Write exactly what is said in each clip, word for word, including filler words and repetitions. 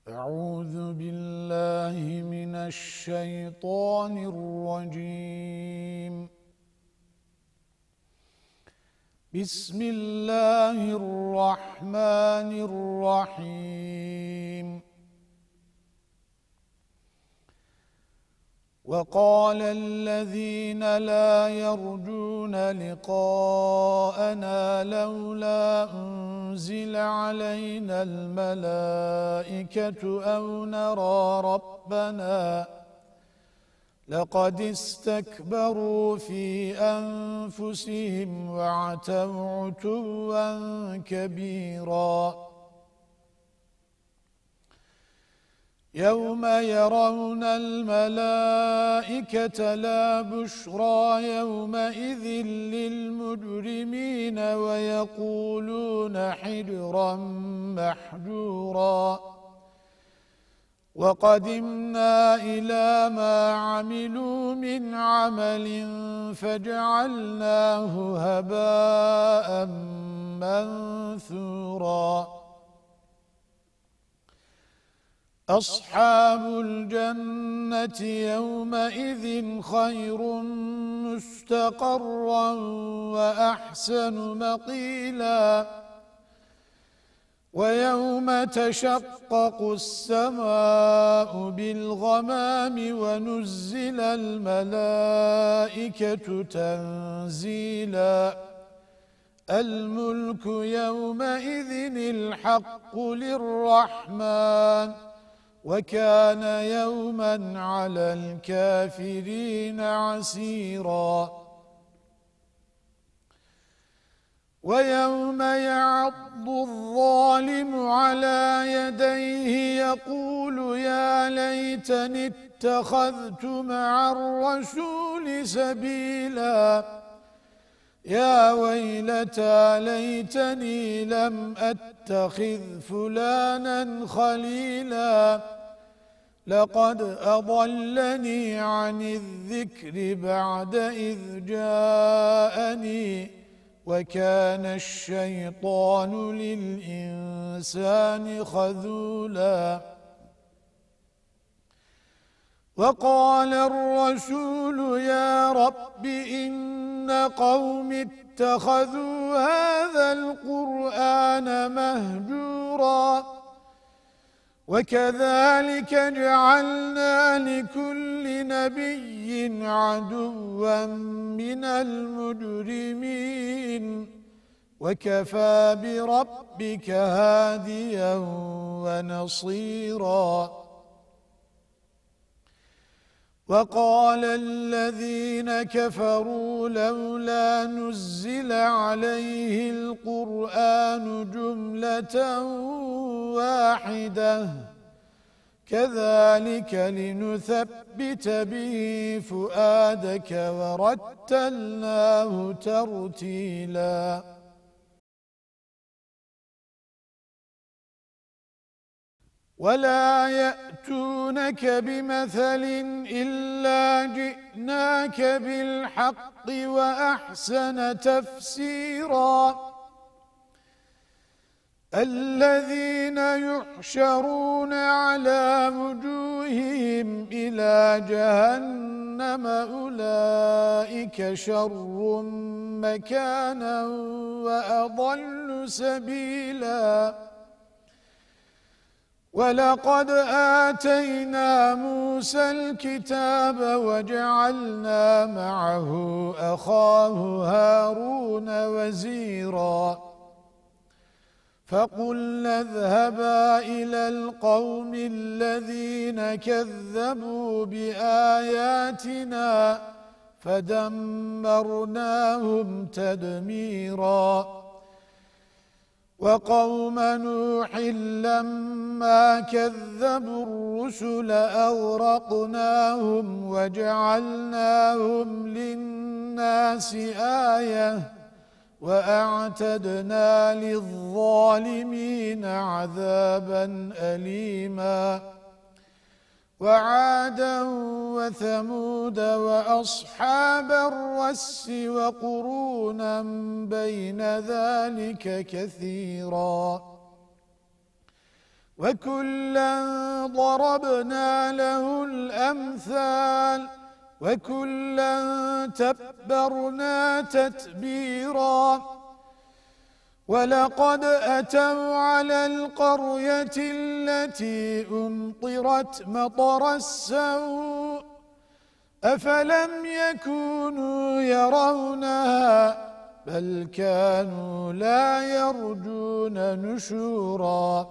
أعوذ بالله من الشيطان الرجيم. بسم الله الرحمن الرحيم. وقال الذين لا يرجون لقاءنا لولا أنزل علينا الملائكة أو نرى ربنا لقد استكبروا في أنفسهم وعتوا عتوا كبيرا. يوم يرون الملائكة لا بشرى يومئذ للمجرمين ويقولون حجرا محجورا. وقدمنا إلى ما عملوا من عمل فجعلناه هباء منثورا. أصحاب الجنة يومئذ خير مستقرا وأحسن مقيلا. ويوم تشقق السماء بالغمام ونزل الملائكة تنزيلا. الملك يومئذ الحق للرحمن وكان يوما على الكافرين عسيرا. ويوم يعض الظالم على يديه يقول يا ليتني اتخذت مع الرسول سبيلا. يا ويلتى ليتني لم أتخذ فلانا خليلا. لقد أضلني عن الذكر بعد إذ جاءني وكان الشيطان للإنسان خذولا. وقال الرسول يا رب إن قوم اتخذوا هذا القرآن مهجورا. وكذلك جعلنا لكل نبي عدوا من المجرمين وكفى بربك هاديا ونصيرا. وقال الذين كفروا لولا نزل عليه القرآن جملة واحدة كذلك لنثبت به فؤادك ورتلناه ترتيلا. ولا يأتونك بمثل إلا جئناك بالحق وأحسن تفسيرا. الذين يحشرون على وجوههم إلى جهنم أولئك شر مكانا وأضل سبيلا. ولقد آتينا موسى الكتاب وجعلنا معه أخاه هارون وزيرا. فقلنا اذهبا إلى القوم الذين كذبوا بآياتنا فدمرناهم تدميرا. وقوم نوح لما كذبوا الرسل أغرقناهم وجعلناهم للناس آية وأعتدنا للظالمين عذابا أليما. وعادا وثمود وأصحاب الرس وقرونا بين ذلك كثيرا وكلا ضربنا له الأمثال وكلا تبرنا تتبيرا ولقد أتوا على القرية التي أمطرت مطر السوء أفلم يكونوا يرونها بل كانوا لا يرجون نشورا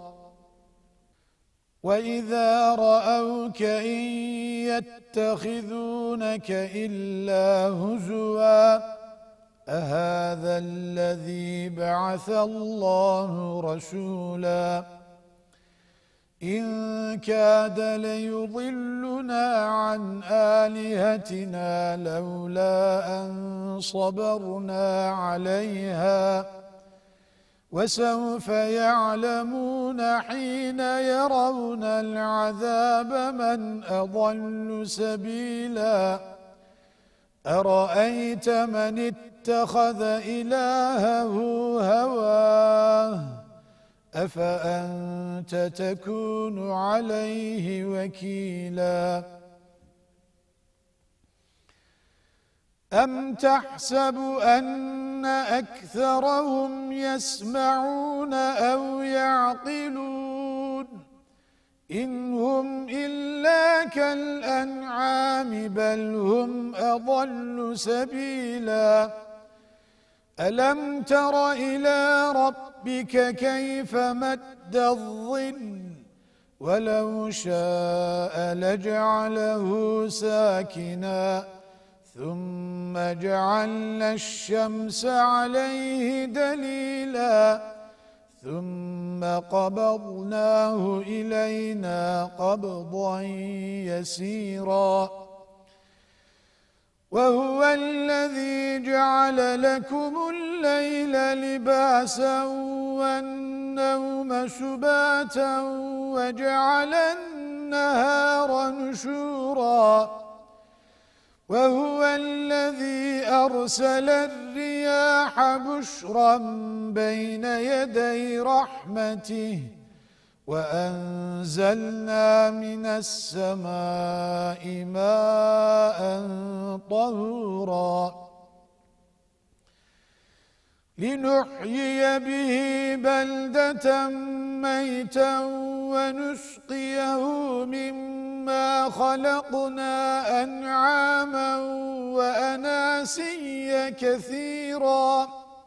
وإذا رأوك إن يتخذونك إلا هزوا أهذا الذي بعث الله رسولا إن كاد ليضلنا عن آلهتنا لولا أن صبرنا عليها وسوف يعلمون حين يرون العذاب من أضل سبيلا أرأيت من اتخذ إلهه هواه أفأنت تكون عليه وكيلا أم تحسب أن أكثرهم يسمعون أو يعقلون إن هم إلا كالأنعام بل هم أضل سبيلا ألم تر إلى ربك كيف مد الظل ولو شاء لجعله ساكنا ثم جعلنا الشمس عليه دليلا ثم قبضناه إلينا قبضا يسيرا وهو الذي جعل لكم الليل لباسا والنوم سباتا وجعل النهار نشورا وهو الذي أرسل الرياح بشرا بين يدي رحمته وأنزلنا من السماء ماء طهورا لنحيي به بلدة ميتا ونسقيه مما خلقنا أنعاما وأناسيا كثيرا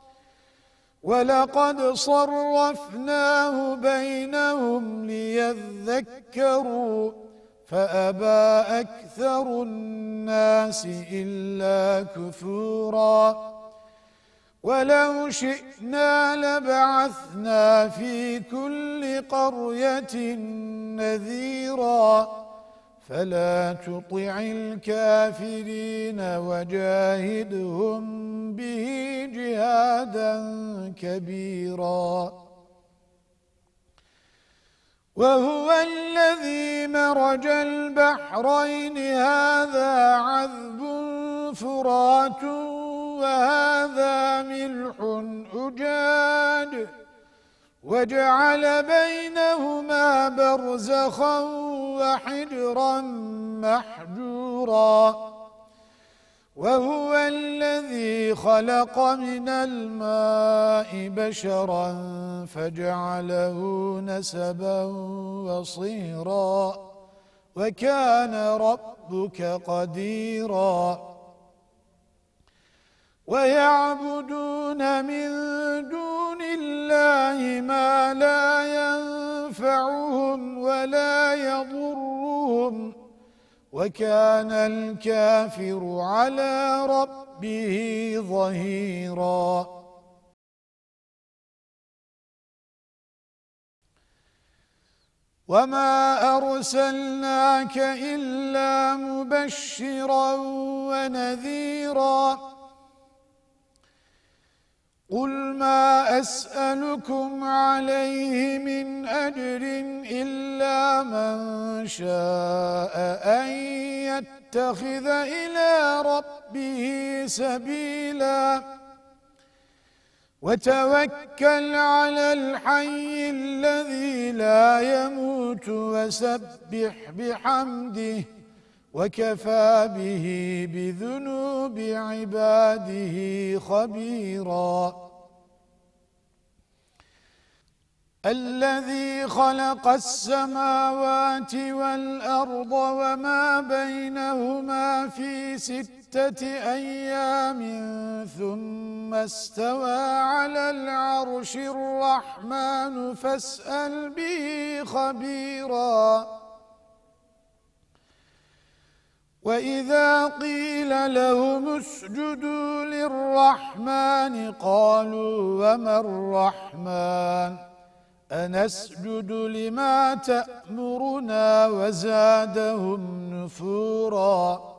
ولقد صرفناه بينهم ليذكروا فأبى أكثر الناس إلا كفورا ولو شئنا لبعثنا في كل قرية نذيرا فلا تطع الكافرين وجاهدهم به جهادا كبيرا وهو الذي مرج البحرين هذا عذب فرات وهذا ملح أجاج وجعل بينهما برزخا وحجرا محجورا وهو الذي خلق من الماء بشرا فجعله نسبا وصهرا وكان ربك قديرا ويعبدون من دون الله ما لا ينفعهم ولا يضرهم وكان الكافر على ربه ظهيرا وما أرسلناك إلا مبشرا ونذيرا قل ما أسألكم عليه من أجر إلا من شاء أن يتخذ إلى ربه سبيلا وتوكل على الحي الذي لا يموت وسبح بحمده وكفى به بذنوب عباده خبيرا الذي خلق السماوات والأرض وما بينهما في ستة أيام ثم استوى على العرش الرحمن فاسأل به خبيرا وإذا قيل لهم اسجدوا للرحمن قالوا وما الرحمن أنسجد لما تأمرنا وزادهم نفورا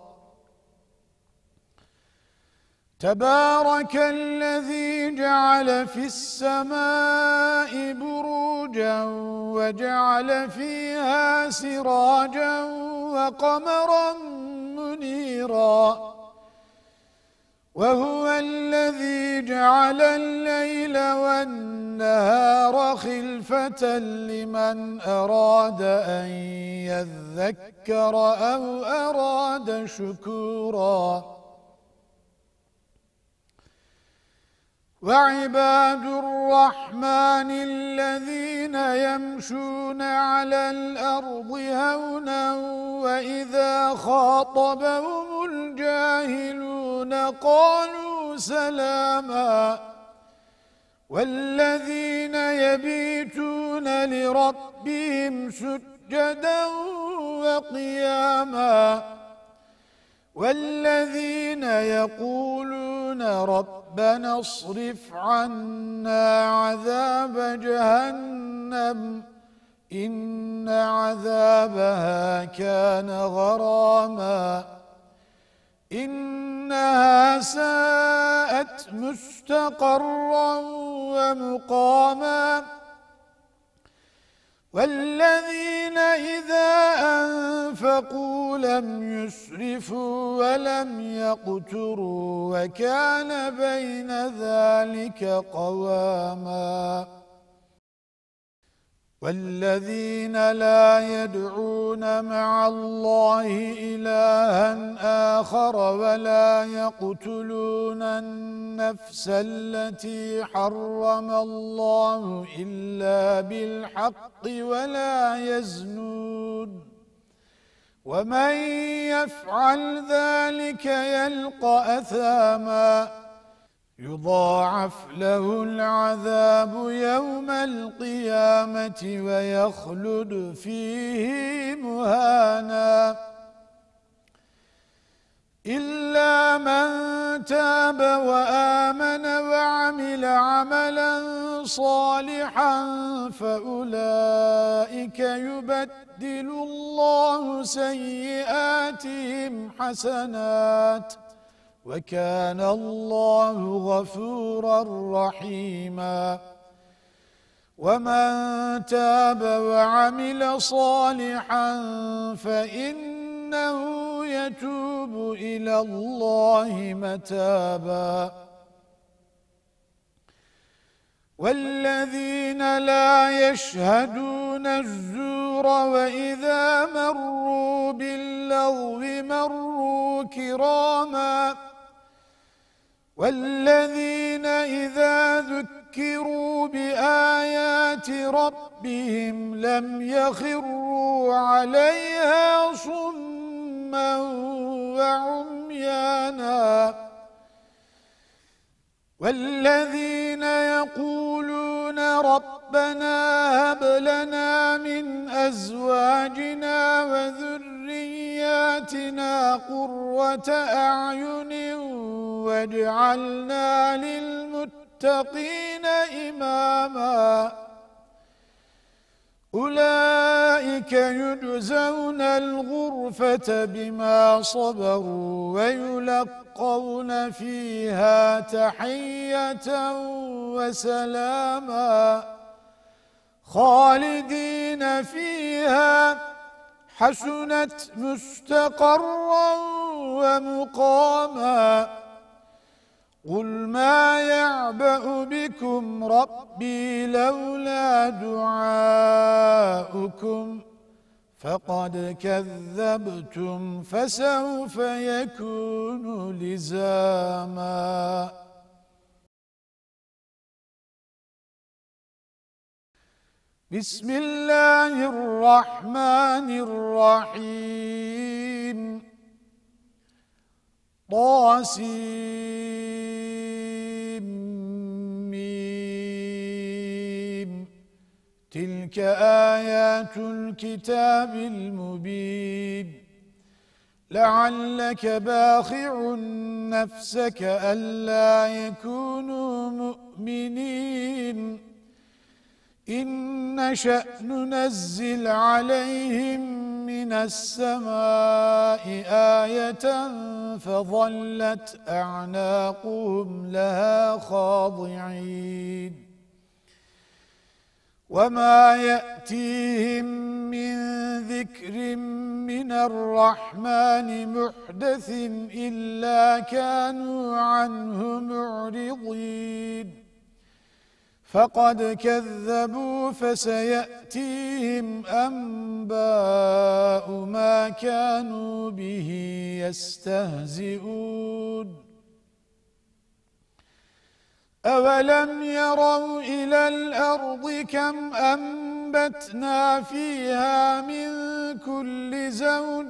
تبارك الذي جعل في السماء بروجا وجعل فيها سراجا وقمرا منيرا وهو الذي جعل الليل والنهار خلفة لمن أراد أن يذكر أو أراد شكورا وعباد الرحمن الذين يمشون على الأرض هونا وإذا خاطبهم الجاهلون قالوا سلاما والذين يبيتون لربهم سجدا وقياما والذين يقولون ربنا اصرف عنا عذاب جهنم إن عذابها كان غراما إنها ساءت مستقرا ومقاما والذين إذا أنفقوا لم يسرفوا ولم يقتروا وكان بين ذلك قواما والذين لا يدعون مع الله إلها آخر ولا يقتلون النفس التي حرم الله إلا بالحق ولا يزنون ومن يفعل ذلك يلقى أثاما يضاعف له العذاب يوم القيامة ويخلد فيه مهانا إلا من تاب وآمن وعمل عملا صالحا فأولئك يبدل الله سيئاتهم حسنات وكان الله غفورا رحيما ومن تاب وعمل صالحا فإنه يتوب إلى الله متابا والذين لا يشهدون الزور وإذا مروا باللغو مروا كراما والذين إذا ذكروا بآيات ربهم لم يخروا عليها صما وعميانا والذين يقولون ربنا هب لنا من أزواجنا وذرياتنا قرة أعين واجعلنا للمتقين إماما أولئك يجزون الغرفة بما صبروا ويلقون فيها تحية وسلاما خالدين فيها حسنت مستقرا ومقاما قل ما يعبأ بكم ربي لولا دعاؤكم فقد كذبتم فسوف يكون لزاما بسم الله الرحمن الرحيم طاسيم تلك آيات الكتاب المبين لعلك باخع نفسك ألا يكونوا مؤمنين إن نشأ ننزل عليهم من السماء آية فظلت أعناقهم لها خاضعين وما يأتيهم من ذكر من الرحمن محدث إلا كانوا عنه معرضين فقد كذبوا فسيأتيهم أنباء ما كانوا به يستهزئون أولم يروا إلى الأرض كم أنبتنا فيها من كل زوج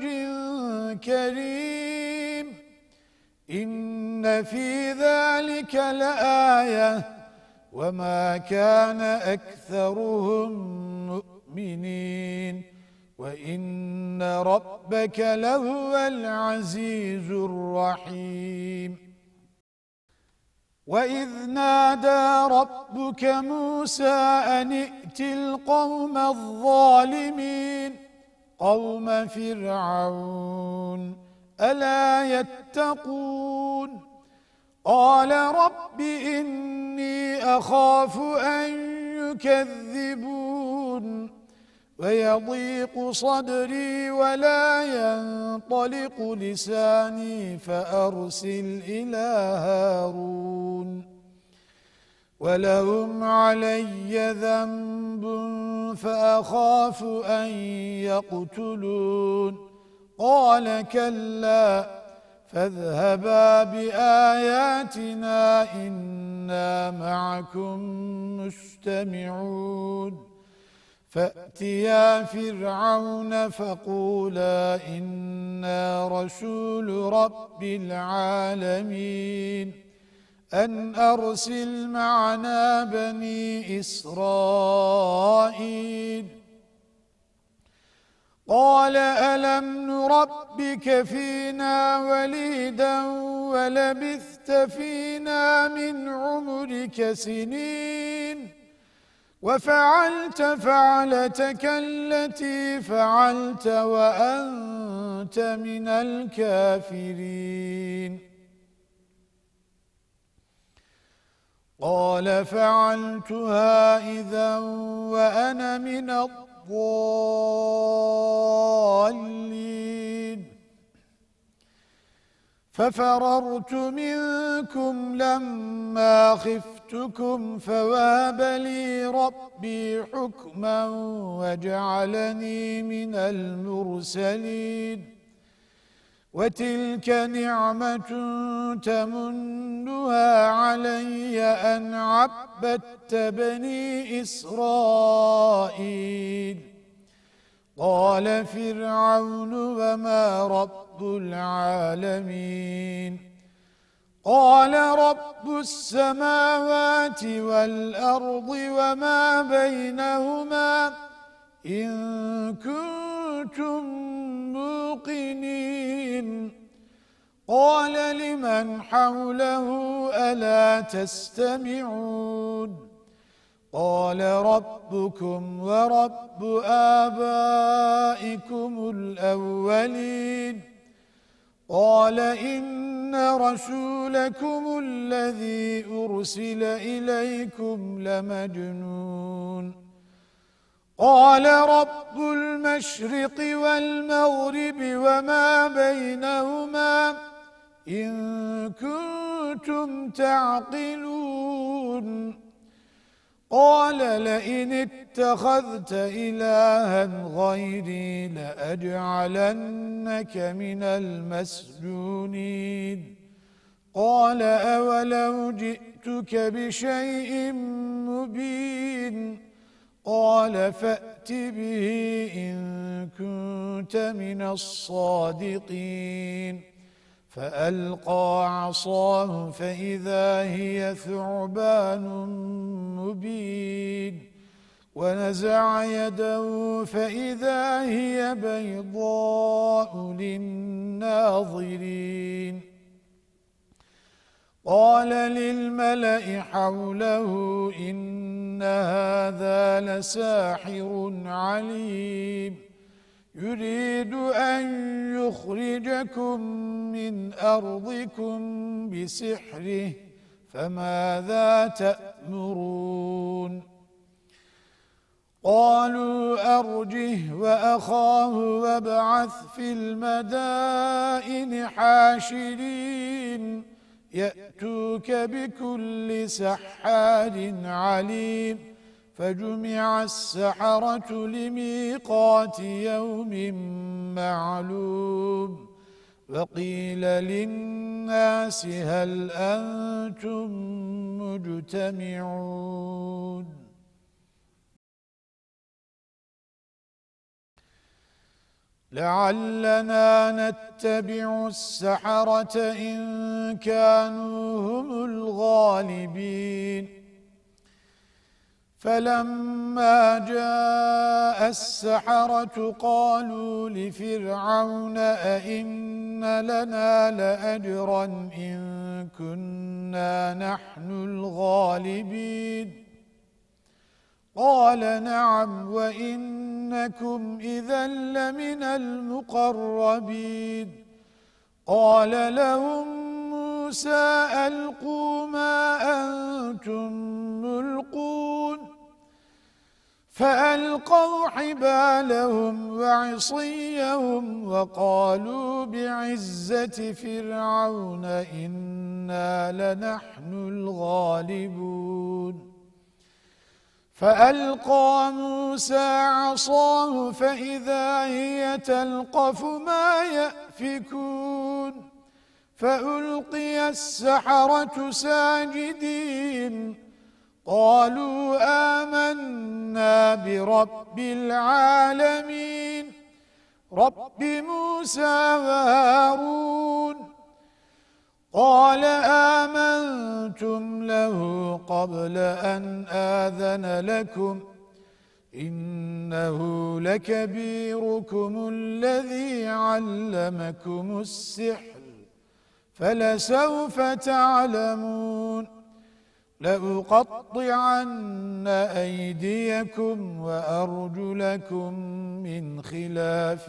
كريم إن في ذلك لآية وما كان أكثرهم مؤمنين وإن ربك لهو العزيز الرحيم وإذ نادى ربك موسى أن ائت القوم الظالمين قوم فرعون ألا يتقون قال رب إني أخاف أن يكذبون ويضيق صدري ولا ينطلق لساني فأرسل إلى هارون ولهم علي ذنب فأخاف أن يقتلون قال كلا فاذهبا بآياتنا إنا معكم مستمعون فأتيا فرعون فقولا إنا رسول رب العالمين أن أرسل معنا بني إسرائيل قال ألم نربك فينا وليدا ولبثت فينا من عمرك سنين وفعلت فعلتك التي فعلت وأنت من الكافرين قال فعلتها إذا وأنا من الضالين ففررت منكم لما خفتكم فوهب لي ربي حكما وجعلني من المرسلين وتلك نعمة تمنها علي أن عبدت بني إسرائيل قال فرعون وما رب العالمين قال رب السماوات والأرض وما بينهما إن كنتم موقنين قال لمن حوله ألا تستمعون قال ربكم ورب آبائكم الأولين قال إن رسولكم الذي أرسل إليكم لمجنون قال رب المشرق والمغرب وما بينهما إن كنتم كنتم تعقلون قال لئن اتخذت إلها غيري لأجعلنك من المسجونين قال أولو جئتك بشيء مبين قال فأت به إن كنت من الصادقين فألقى عصاه فإذا هي ثعبان مبين ونزع يده فإذا هي بيضاء للناظرين قال للملأ حوله إن هذا لساحر عليم يريد أن يخرجكم من أرضكم بسحره فماذا تأمرون قالوا أرجه وأخاه وابعث في المدائن حاشرين يأتوك بكل سحار عليم فجمع السحرة لميقات يوم معلوم وقيل للناس هل أنتم مجتمعون لعلنا نتبع السحرة إن كانوا هم الغالبين فلما جاء السحرة قالوا لفرعون أئن لنا لأجرا إن كنا نحن الغالبين قال نعم وإنكم إذا لمن المقربين قال لهم موسى ألقوا ما أنتم ملقون فألقوا حبالهم وعصيهم وقالوا بعزة فرعون إنا لنحن الغالبون فألقى موسى عصاه فإذا هي تلقف ما يأفكون فألقي السحرة ساجدين قالوا آمنا برب العالمين رب موسى وهارون قال آمنتم له قبل أن آذن لكم إنه لكبيركم الذي علمكم السحر فلسوف تعلمون لأقطعن أيديكم وأرجلكم من خلاف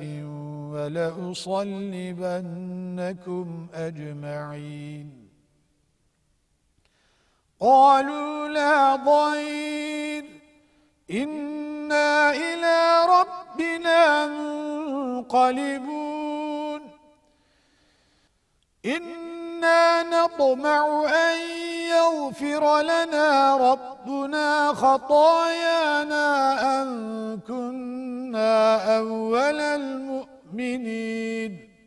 ولأصلبنكم أجمعين قالوا لا ضير إنا إلى ربنا منقلبون إنا نطمع أن يغفر لنا ربنا خطايانا أن كنا أول المؤمنين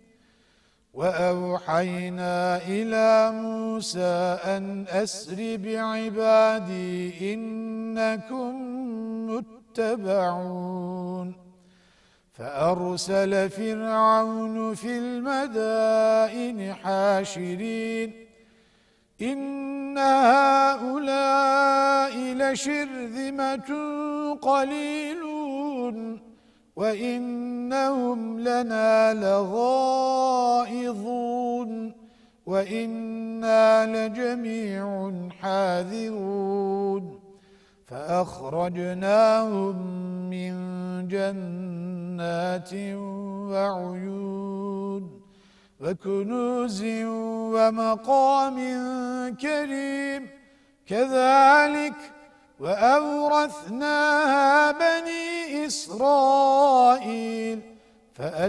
وأوحينا إلى موسى أن أسر بعبادي إنكم متبعون فأرسل فرعون في المدائن حاشرين إن هؤلاء لشرذمة قليلون وإنهم لنا لغائظون وإنا لجميع حاذرون فأخرجناهم من جنات وعيون وكنوز ومقام كريم كذلك وأورثناها بني إسرائيل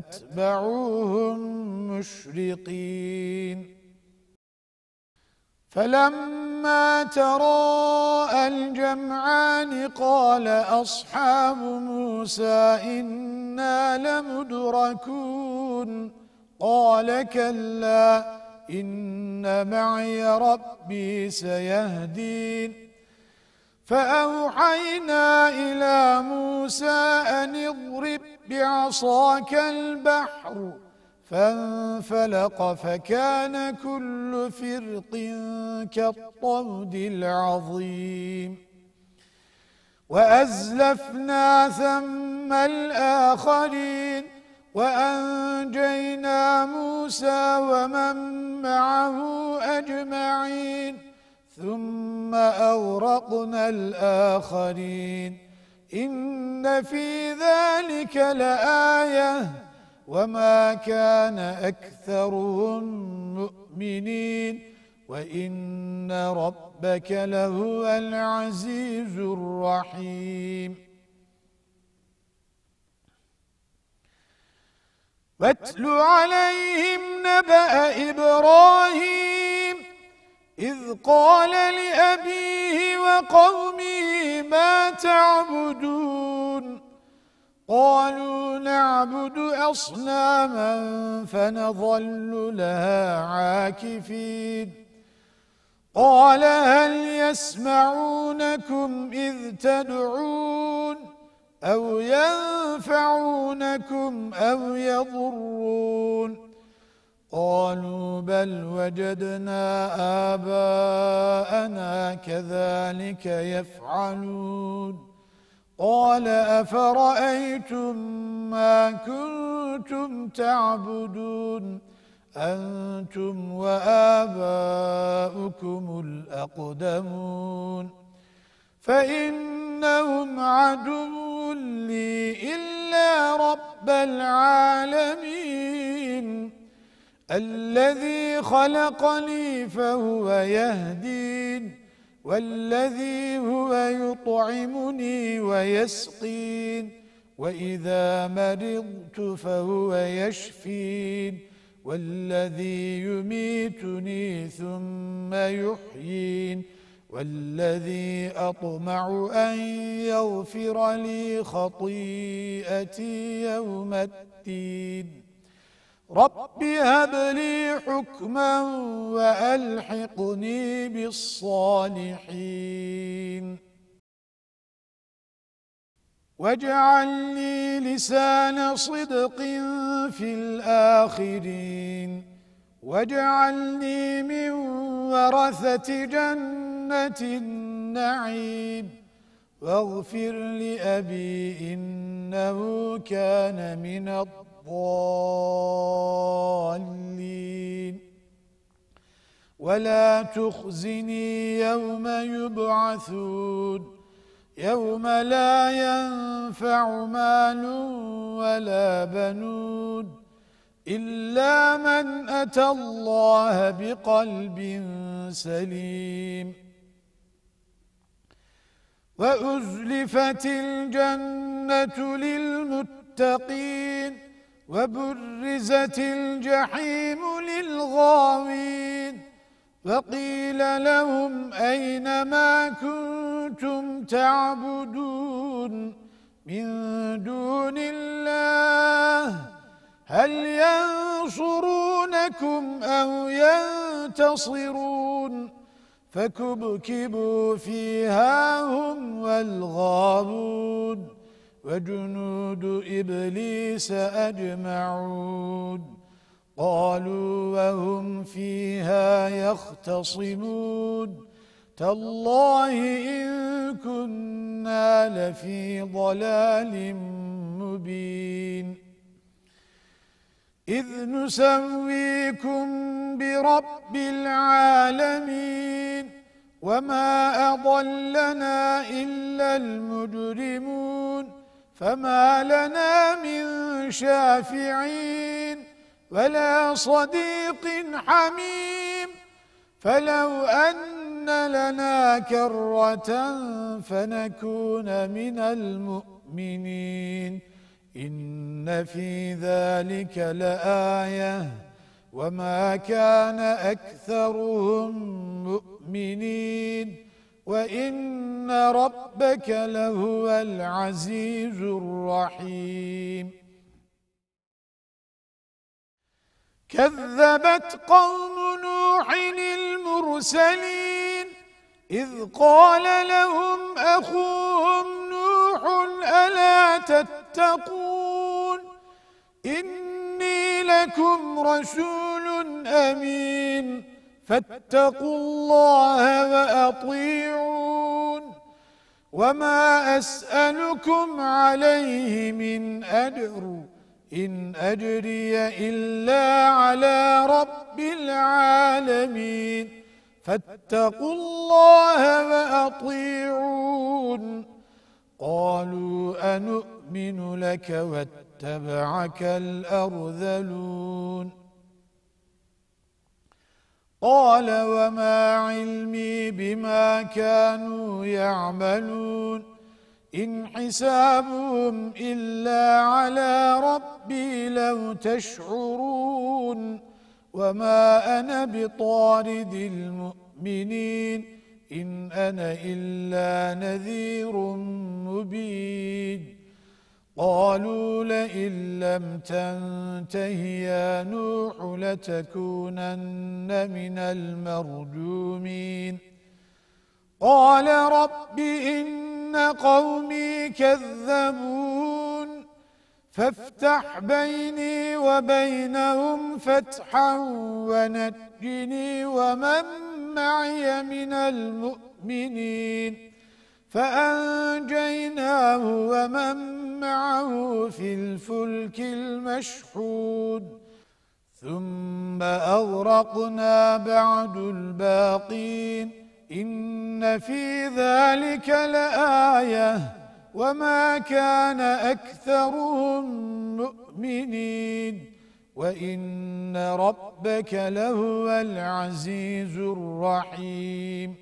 فأتبعوهم مشرقين فلما تراءى الجمعان قال أصحاب موسى إنا لمدركون قال كلا إن معي ربي سيهدين فأوحينا إلى موسى أن اضرب بعصاك البحر فانفلق فكان كل فرق كالطود العظيم وأزلفنا ثم الآخرين وأنجينا موسى ومن معه أجمعين ثم أغرقنا الآخرين إن في ذلك لآية وما كان أكثرهم مؤمنين وإن ربك لهو العزيز الرحيم واتل عليهم نبأ إبراهيم إذ قال لأبيه وقومه ما تعبدون قالوا نعبد أصناما فنظل لها عاكفين قال هل يسمعونكم إذ تدعون أو ينفعونكم أو يضرون قالوا بل وجدنا آباءنا كذلك يفعلون قال أفرأيتم ما كنتم تعبدون أنتم وآباؤكم الأقدمون فإنهم عدو لي إلا رب العالمين الذي خلقني فهو يهدين والذي هو يطعمني ويسقين وإذا مرضت فهو يشفين والذي يميتني ثم يحيين والذي أطمع أن يغفر لي خطيئتي يوم الدين رب هب لي حكما وألحقني بالصالحين واجعل لي لسان صدق في الآخرين واجعلني من ورثة جنة النعيم واغفر لأبي إنه كان من الضالين ولا تخزني يوم يبعثون يوم لا ينفع مال ولا بنون إلا من أتى الله بقلب سليم وأزلفت الجنة للمتقين وبرزت الجحيم للغاوين وقيل لهم أين ما كنتم تعبدون من دون الله هل ينصرونكم أو ينتصرون فكبكبوا فيها هم والغاوون وجنود إبليس أجمعون قالوا وهم فيها يختصمون تالله إن كنا لفي ضلال مبين إذ نسويكم برب العالمين وما أضلنا إلا المجرمون فما لنا من شافعين ولا صديق حميم فلو أن لنا كرة فنكون من المؤمنين إن في ذلك لآية وما كان أكثرهم مؤمنين وإن ربك لهو العزيز الرحيم كذبت قوم نوح المرسلين إذ قال لهم أخوهم نوح ألا تتقون إني لكم رسول أمين فاتقوا الله وأطيعون وما أسألكم عليه من أجر إن أجري إلا على رب العالمين فاتقوا الله وأطيعون قالوا أنؤمن لك واتبعك الأرذلون قال وما علمي بما كانوا يعملون إن حسابهم إلا على ربي لو تشعرون وما أنا بطارد المؤمنين إن أنا إلا نذير مبين قالوا لئن لم تنته يا نوح لتكونن من المرجومين قال رب إن قومي كذبون فافتح بيني وبينهم فتحا ونجني ومن معي من المؤمنين فأنجيناه ومن معه في الفلك المشحون ثم أغرقنا بعد الباقين إن في ذلك لآية وما كان أكثرهم مؤمنين وإن ربك لهو العزيز الرحيم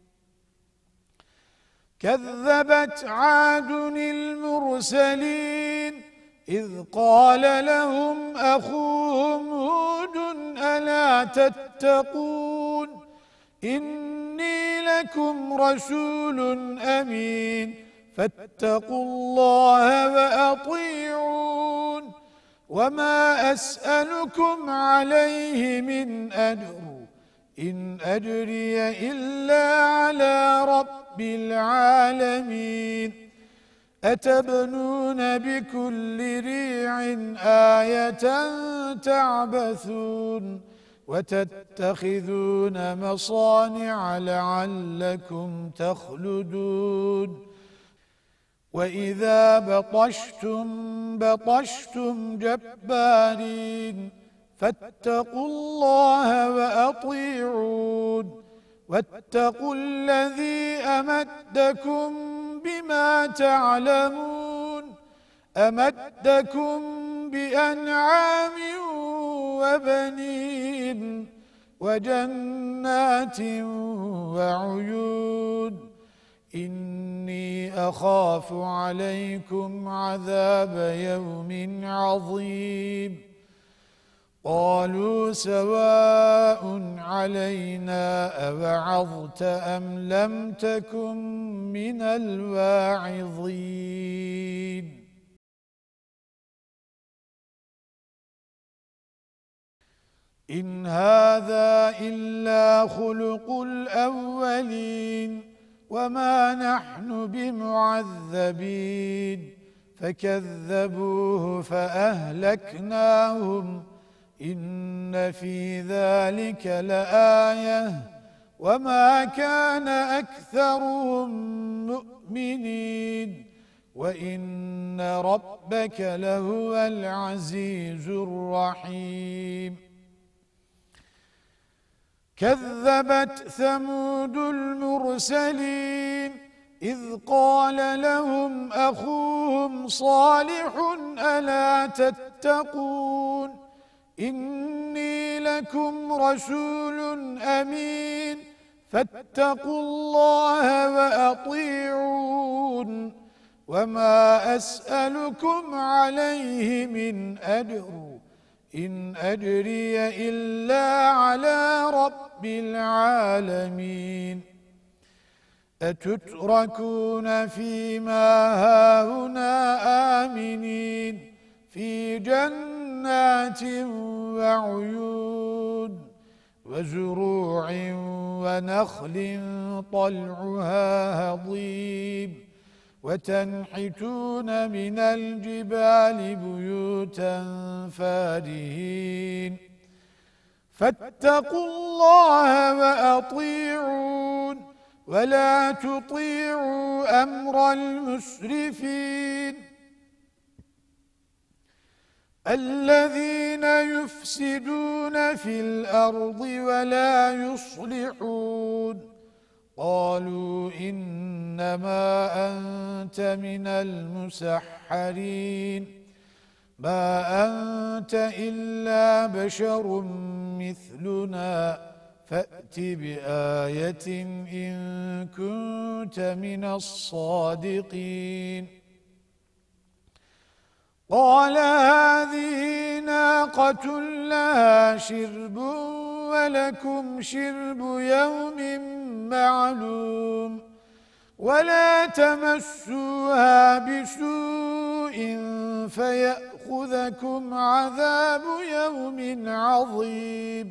كذبت عاد المرسلين إذ قال لهم أخوهم هود ألا تتقون إني لكم رسول أمين فاتقوا الله وأطيعون وما أسألكم عليه من أجر إن أجري إلا على رب العالمين أتبنون بكل ريع آية تعبثون وتتخذون مصانع لعلكم تخلدون وإذا بطشتم بطشتم جبارين فاتقوا الله وأطيعون واتقوا الذي أمدكم بما تعلمون أمدكم بأنعام وبنين وجنات وعيون إني أخاف عليكم عذاب يوم عظيم قالوا سواء علينا أوعظت أم لم تكن من الواعظين إن هذا إلا خلق الأولين وما نحن بمعذبين فكذبوه فأهلكناهم إن في ذلك لآية وما كان أكثرهم مؤمنين وإن ربك لهو العزيز الرحيم كذبت ثمود المرسلين إذ قال لهم أخوهم صالح ألا تتقون إني لكم رسول أمين فاتقوا الله وأطيعون وما أسألكم عليه من أجر إن أجري إلا على رب العالمين أتتركون فيما هاهنا آمنين في جنات وعيون وزروع ونخل طلعها هضيم وتنحتون من الجبال بيوتا فارهين فاتقوا الله وأطيعون ولا تطيعوا أمر المسرفين الذين يفسدون في الأرض ولا يصلحون قالوا إنما أنت من المسحرين ما أنت إلا بشر مثلنا فأت بآية إن كنت من الصادقين قال هذه ناقة لها شرب ولكم شرب يوم معلوم ولا تمسوها بسوء فيأخذكم عذاب يوم عظيم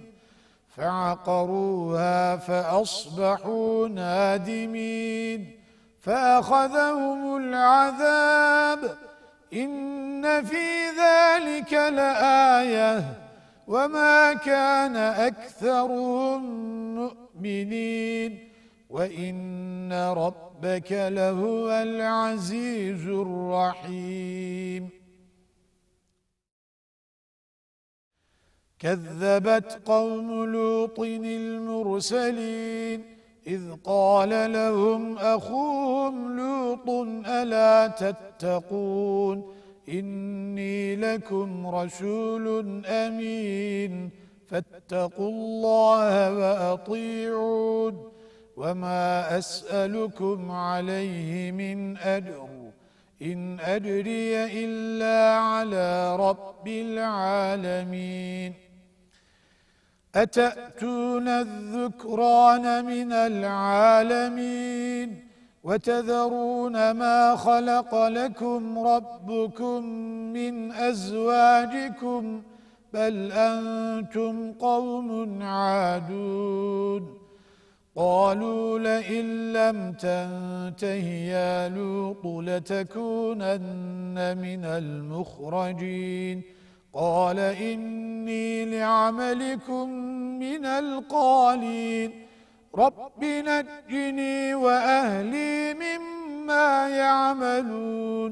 فعقروها فأصبحوا نادمين فأخذهم العذاب إن في ذلك لآية وما كان أكثرهم مؤمنين وإن ربك لهو العزيز الرحيم كذبت قوم لوط المرسلين إذ قال لهم أخوهم لوط ألا تتقون إني لكم رسول أمين فاتقوا الله وأطيعون وما أسألكم عليه من أجر إن أجري إلا على رب العالمين أتأتون الذكران من العالمين وتذرون ما خلق لكم ربكم من أزواجكم بل أنتم قوم عادون قالوا لئن لم تنته يا لوط لتكونن من المخرجين قال إني لعملكم من القالين رب نجني وأهلي مما يعملون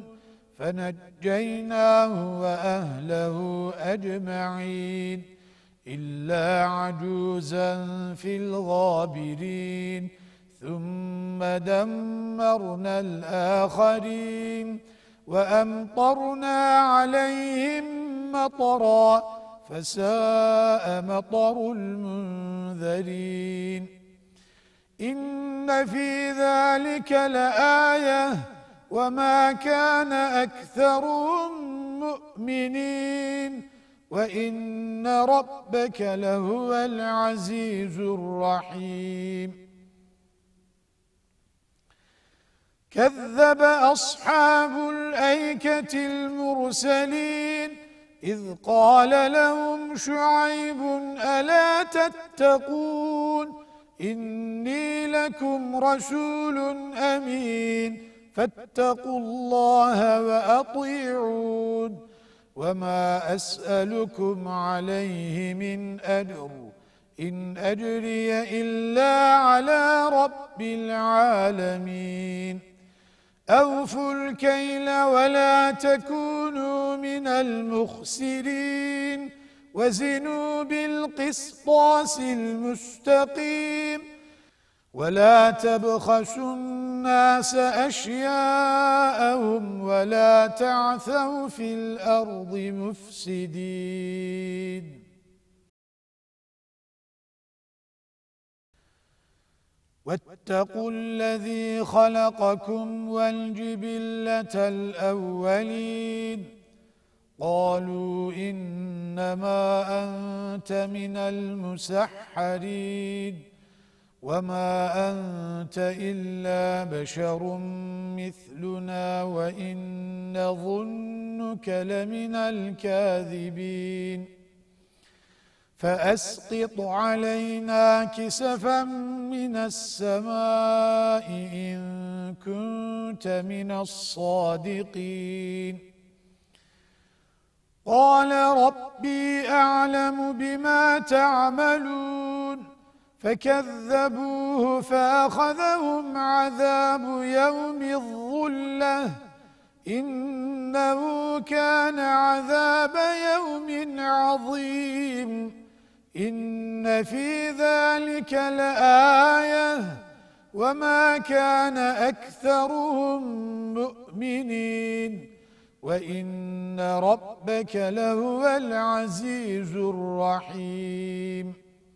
فنجيناه وأهله أجمعين إلا عجوزا في الغابرين ثم دمرنا الآخرين وأمطرنا عليهم مطرا فساء مطر المنذرين إن في ذلك لآية وما كان أكثرهم مؤمنين وإن ربك لهو العزيز الرحيم كذب أصحاب الأيكة المرسلين إذ قال لهم شعيب ألا تتقون إني لكم رسول أمين فاتقوا الله وأطيعون وما أسألكم عليه من أجر إن أجري إلا على رب العالمين أوفوا الكيل ولا تكونوا من المخسرين وزنوا بالقسطاس المستقيم ولا تبخسوا الناس أشياءهم ولا تعثوا في الأرض مفسدين واتقوا الذي خلقكم والجبلة الأولين قالوا إنما أنت من المسحرين وما أنت إلا بشر مثلنا وإن نظنك لمن الكاذبين فأسقط علينا كسفا من السماء إن كنت من الصادقين قال ربي أعلم بما تعملون فكذبوه فأخذهم عذاب يوم الظلة إنه كان عذاب يوم عظيم إن في ذلك لآية وما كان أكثرهم مؤمنين وإن ربك لهو العزيز الرحيم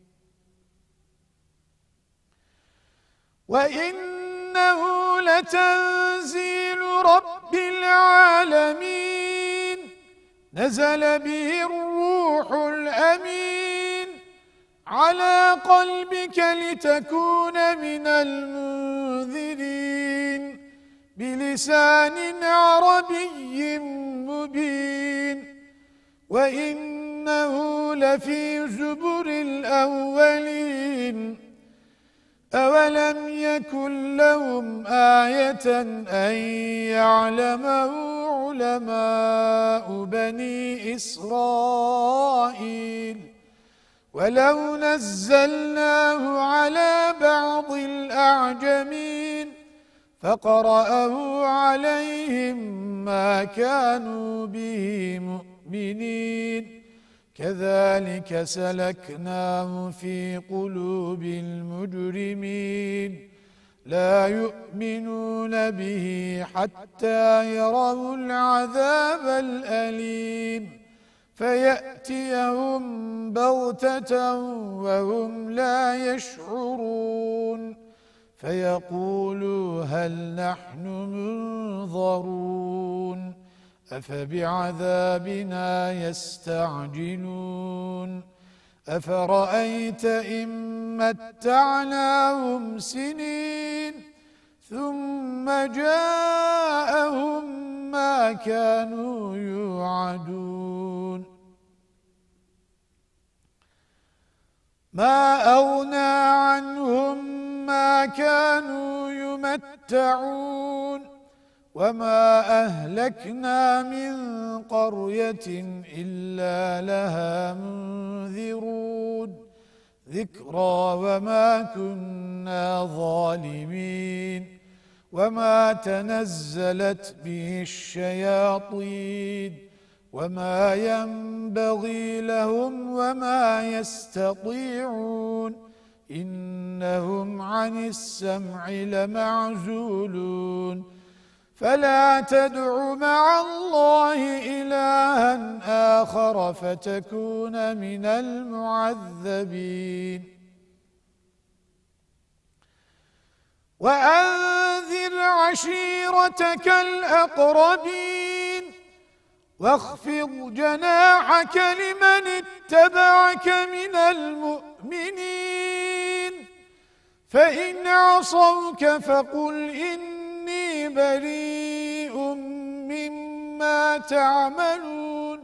وإنه لتنزيل رب العالمين نزل به الروح الأمين على قلبك لتكون من المنذرين بلسان عربي مبين وإنه لفي زبر الأولين أولم يكن لهم آية أن يعلمه علماء بني إسرائيل ولو نزلناه على بعض الأعجمين فقرأه عليهم ما كانوا به مؤمنين كذلك سلكناه في قلوب المجرمين لا يؤمنون به حتى يروا العذاب الأليم فيأتيهم بغتة وهم لا يشعرون فيقولوا هل نحن منظرون أفبعذابنا يستعجلون أفرأيت إن متعناهم سنين ثم جاءهم ما كانوا يوعدون ما أغنى عنهم ما كانوا يمتعون وما أهلكنا من قرية إلا لها منذرون ذكرى وما كنا ظالمين وما تنزلت به الشياطين وما ينبغي لهم وما يستطيعون إنهم عن السمع لمعزولون فلا تدع مع الله إلها آخر فتكون من المعذبين وأنذر عشيرتك الأقربين واخفض جناحك لمن اتبعك من المؤمنين فإن عصوك فقل إني بريء مما تعملون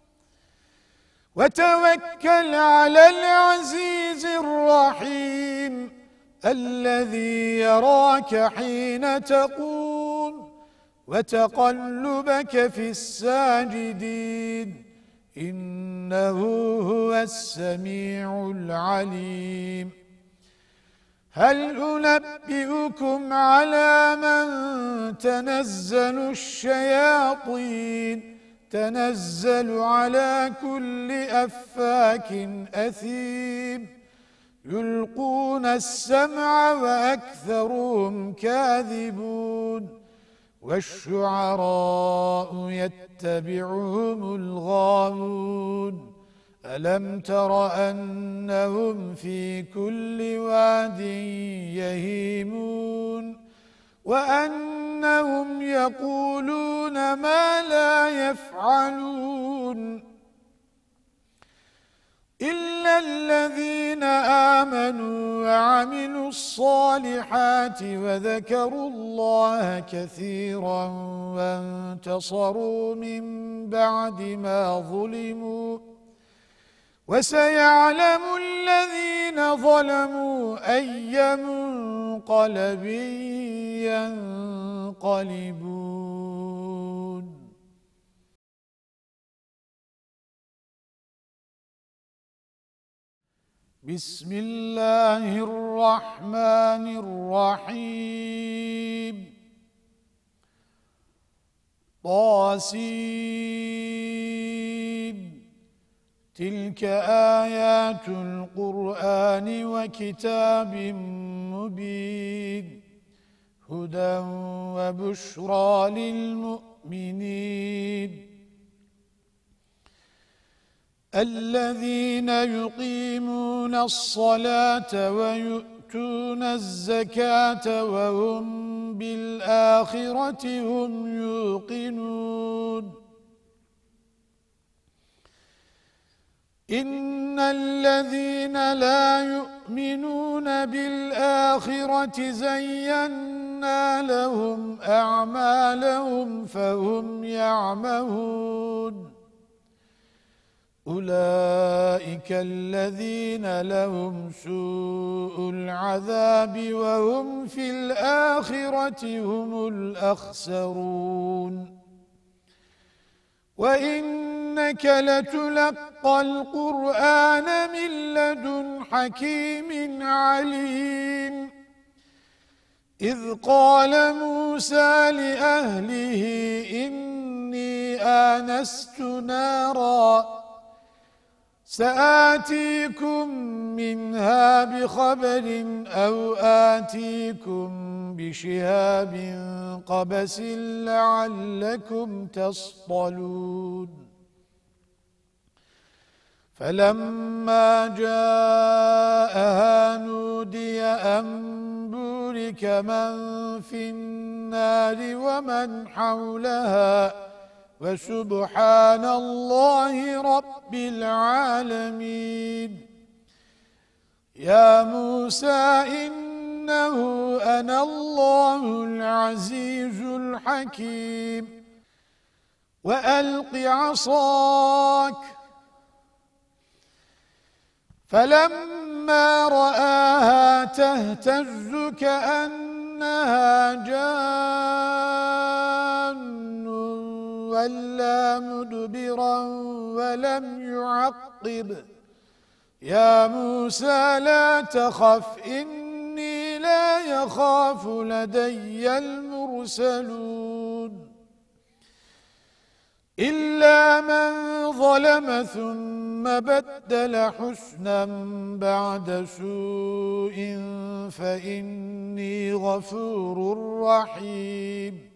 وتوكل على العزيز الرحيم الذي يراك حين تقوم وتقلبك في الساجدين إنه هو السميع العليم هل أنبئكم على من تنزل الشياطين تنزل على كل أفاك أثيم يلقون السمع وأكثرهم كاذبون والشعراء يتبعهم الغاوون ألم تر أنهم في كل واد يهيمون وأنهم يقولون ما لا يفعلون آمنوا وعملوا الصالحات وذكروا الله كثيرا وانتصروا من بعد ما ظلموا وسيعلم الذين ظلموا أي منقلب ينقلبون. بسم الله الرحمن الرحيم. طاسين تلك آيات القرآن وكتاب مبين هدى وبشرى للمؤمنين الذين يقيمون الصلاة ويؤتون الزكاة وهم بالآخرة هم يوقنون. إن الذين لا يؤمنون بالآخرة زينا لهم أعمالهم فهم يعمهون أولئك الذين لهم سوء العذاب وهم في الآخرة هم الأخسرون. وإنك لتلقى القرآن من لدن حكيم عليم إذ قال موسى لأهله إني آنست نارا سآتيكم منها بخبر أو آتيكم بشهاب قبس لعلكم تصطلون. فلما جاءها نودي أن بورك من في النار ومن حولها وسبحان الله رب العالمين. يا موسى إنه أنا الله العزيز الحكيم وألق عصاك فلما رآها تهتز كأنها جان ولا مدبرا ولم يعقب يا موسى لا تخف إني لا يخاف لدي المرسلون إلا من ظلم ثم بدل حسنا بعد سوء فإني غفور رحيم.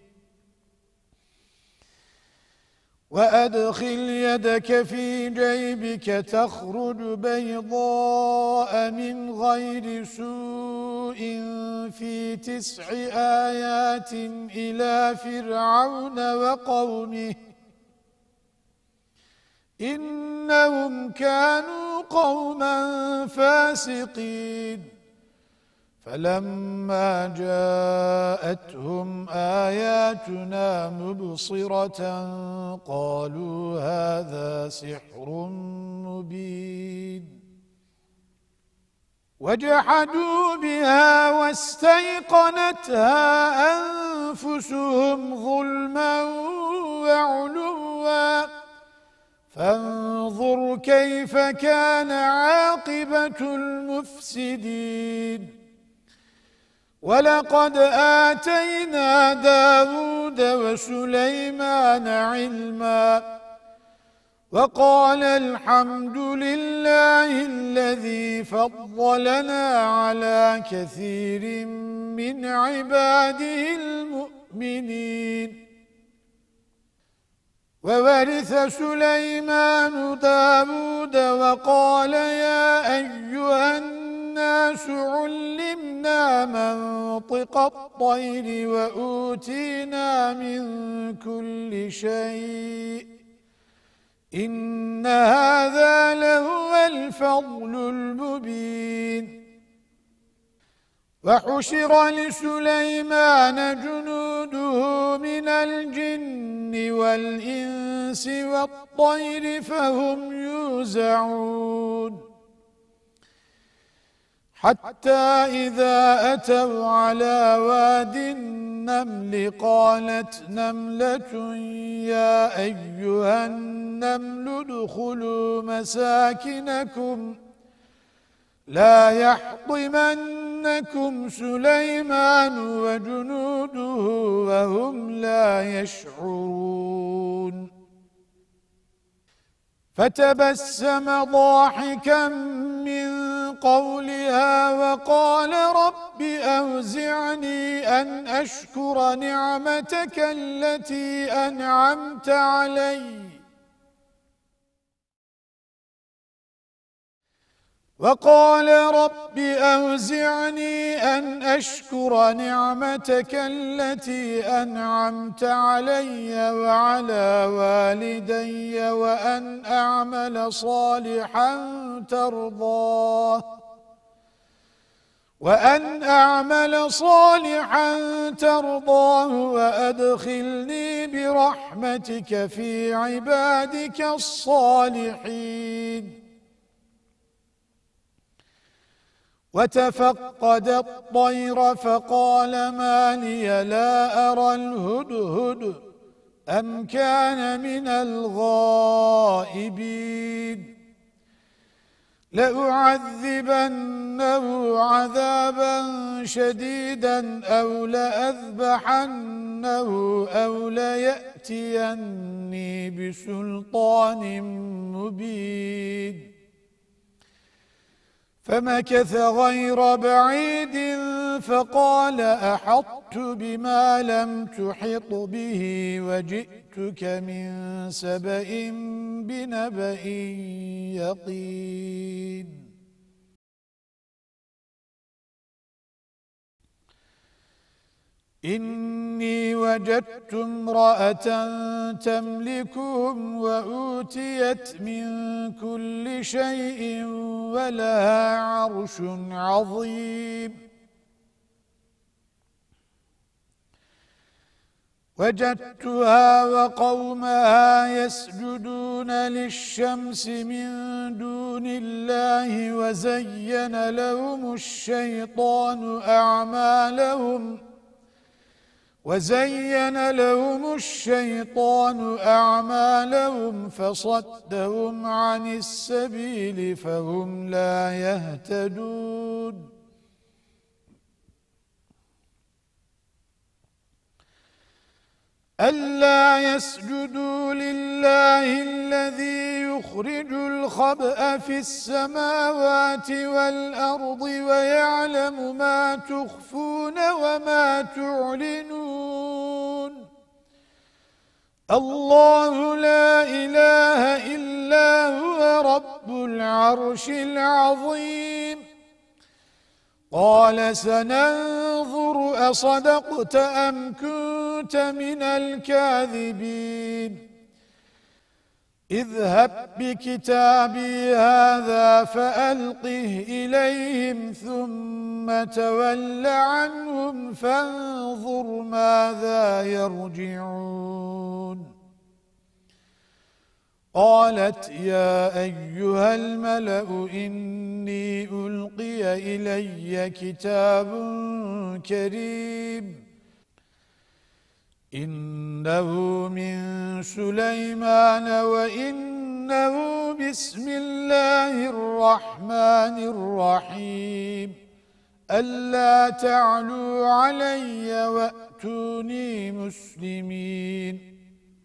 وأدخل يدك في جيبك تخرج بيضاء من غير سوء في تسع آيات إلى فرعون وقومه إنهم كانوا قوما فاسقين. فلما جاءتهم آياتنا مبصرة قالوا هذا سحر مبين وجحدوا بها واستيقنتها أنفسهم ظلما وعلوا فانظر كيف كان عاقبة المفسدين. ولقد آتينا داود وسليمان علما وقال الحمد لله الذي فضلنا على كثير من عباده المؤمنين. وورث سليمان داود وقال يا أيها الناس علمنا منطق الطير وأوتينا من كل شيء إن هذا لهو الفضل المبين. وحشر لسليمان جنوده من الجن والإنس والطير فهم يوزعون حتى إذا أتوا على واد النمل قالت نملة يا أيها النمل ادخلوا مساكنكم لا يحطمنكم سليمان وجنوده وهم لا يشعرون فتبسم ضاحكا من قولها وقال رب أوزعني أن أشكر نعمتك التي أنعمت علي وقال رب أوزعني أن أشكر نعمتك التي أنعمت علي وعلى والدي وأن أعمل صالحا ترضاه وأن أعمل صالحا ترضاه وأدخلني برحمتك في عبادك الصالحين وتفقد الطير فقال ما لي لا أرى الهدهد أم كان من الغائبين لأعذبنه عذابا شديدا أو لأذبحنه أو ليأتيني بسلطان مبين فمكث غير بعيد فقال أحطت بما لم تحط به وجئتك من سبأ بنبأ يقين إني وجدت امرأة تملكهم وأوتيت من كل شيء ولها عرش عظيم وجدتها وقومها يسجدون للشمس من دون الله وزين لهم الشيطان أعمالهم وزين لهم الشيطان أعمالهم فصدهم عن السبيل فهم لا يهتدون ألا يسجدوا لله الذي يخرج الخبأ في السماوات والأرض ويعلم ما تخفون وما تعلنون الله لا إله إلا هو رب العرش العظيم قال سننظر أصدقت أم كنت من الكاذبين اذهب بكتابي هذا فألقه إليهم ثم تول عنهم فانظر ماذا يرجعون قالت يا أيها الملأ إني ألقي إلي كتاب كريم إنه من سليمان وإنه بسم الله الرحمن الرحيم ألا تعلوا علي وأتوني مسلمين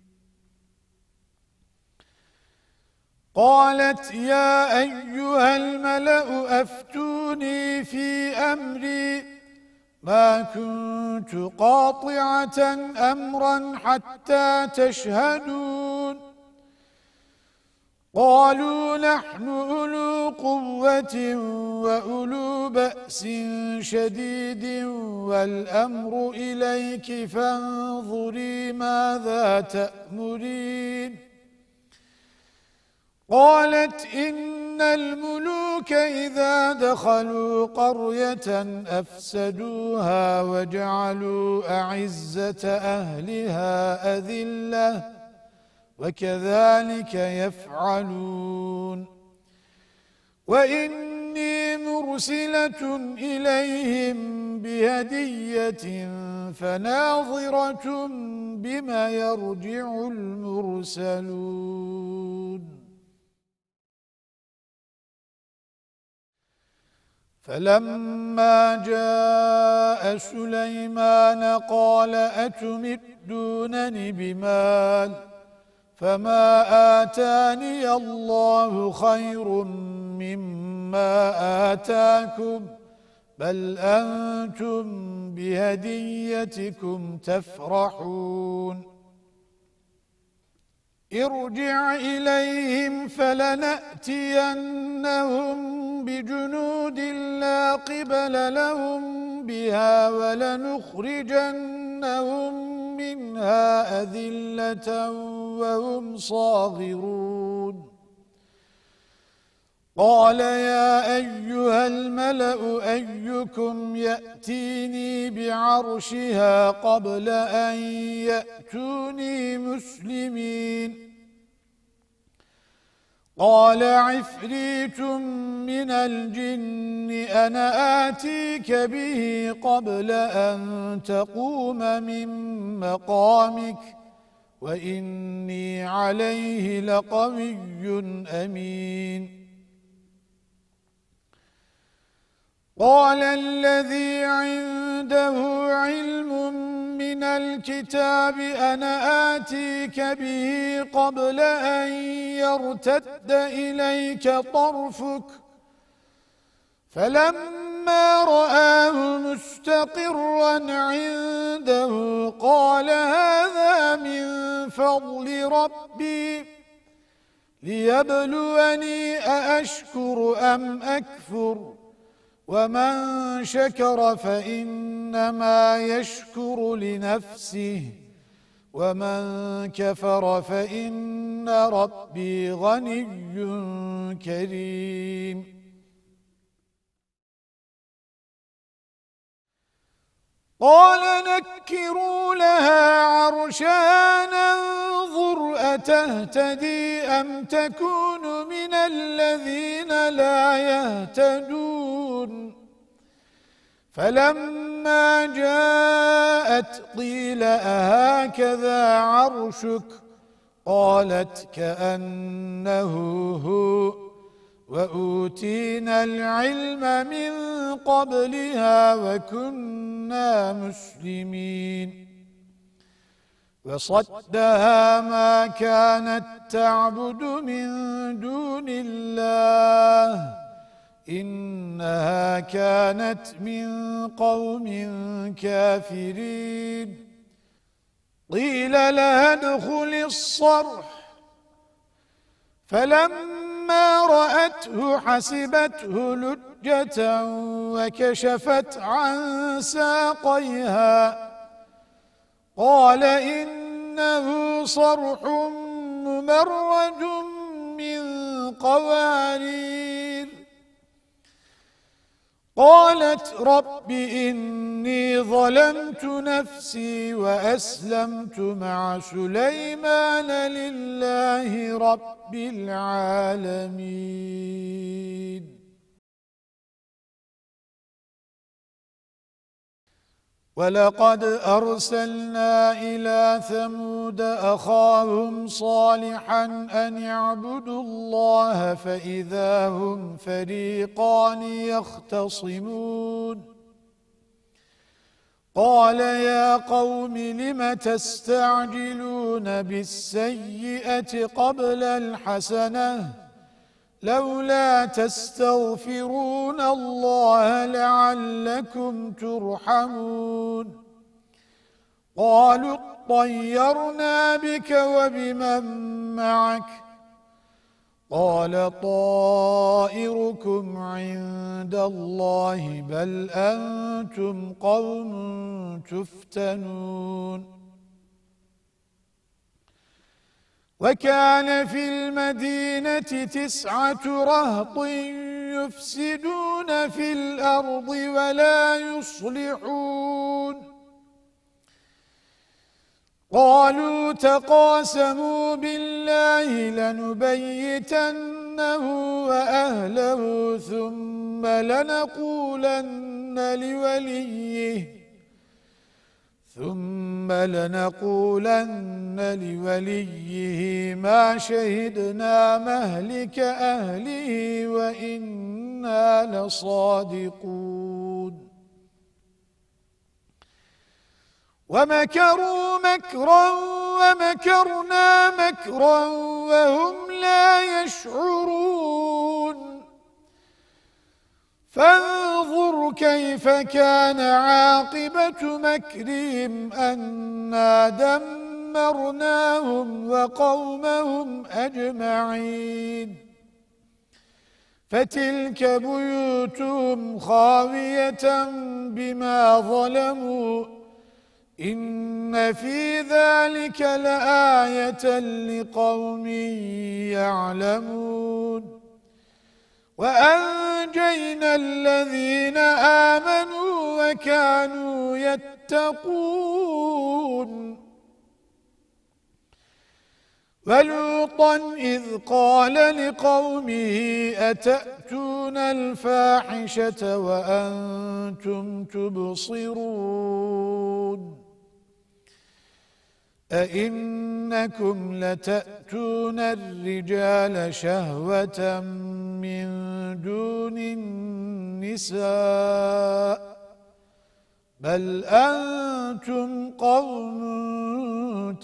قالت يا أيها الملأ أفتوني في أمري ما كنت قاطعة أمرا حتى تشهدون قالوا نحن أولو قوة وأولو بأس شديد والأمر إليك فانظري ماذا تأمرين قالت إن الملوك إذا دخلوا قرية أفسدوها وجعلوا أعزة أهلها أذلة وكذلك يفعلون وإني مرسلة إليهم بهدية فناظرة بما يرجع المرسلون فلما جاء سليمان قال أتمدونني بمال فما آتاني الله خير مما آتاكم بل أنتم بهديتكم تفرحون ارجع إليهم فلنأتينهم بجنود لا قبل لهم بها ولنخرجنهم منها أذلة وهم صاغرون قال يا أيها الملأ أيكم يأتيني بعرشها قبل أن يأتوني مسلمين قال عفريت من الجن أنا آتيك به قبل أن تقوم من مقامك وإني عليه لقوي أمين قال الذي عنده علم من الكتاب أنا آتيك به قبل أن يرتد إليك طرفك فلما رآه مستقرا عنده قال هذا من فضل ربي ليبلوني أأشكر أم أكفر ومن شكر فإنما يشكر لنفسه ومن كفر فإن ربي غني كريم قال نكروا لها عرشها ننظر أتهتدي أم تكون من الذين لا يهتدون فلما جاءت قيل أهكذا عرشك قالت كأنه هو وأوتينا العلم من قبلها وكنا مسلمين وصدها ما كانت تعبد من دون الله إنها كانت من قوم كافرين قيل لها ادخل الصرح فلما رأته حسبته لجة وكشفت عن ساقيها قال إنه صرح ممرد من قوارير قالت رب إني ظلمت نفسي وأسلمت مع سليمان لله رب العالمين ولقد أرسلنا إلى ثمود أخاهم صالحا أن اعبدوا الله فإذا هم فريقان يختصمون قال يا قوم لم تستعجلون بالسيئة قبل الحسنة لولا تستغفرون الله لعلكم ترحمون قالوا اطيرنا بك وبمن معك قال طائركم عند الله بل أنتم قوم تفتنون وكان في المدينة تسعة رهط يفسدون في الأرض ولا يصلحون قالوا تقاسموا بالله لنبيتنه وأهله ثم لنقولن لوليه ثم لنقولن لوليه ما شهدنا مهلك أهله وإنا لصادقون ومكروا مكرا ومكرنا مكرا وهم لا يشعرون فانظر كيف كان عاقبة مكرهم أنا دمرناهم وقومهم أجمعين فتلك بيوتهم خاوية بما ظلموا إن في ذلك لآية لقوم يعلمون وأنجينا الذين آمنوا وكانوا يتقون ولوطا إذ قال لقومه أتأتون الفاحشة وأنتم تبصرون أئنكم لتأتون الرجال شهوة من دون النساء بل أنتم قوم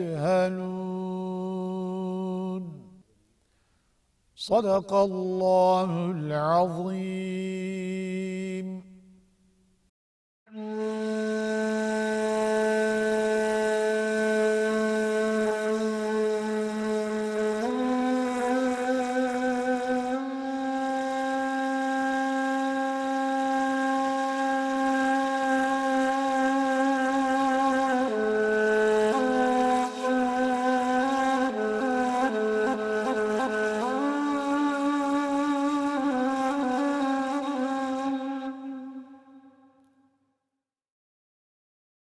تجهلون صدق الله العظيم.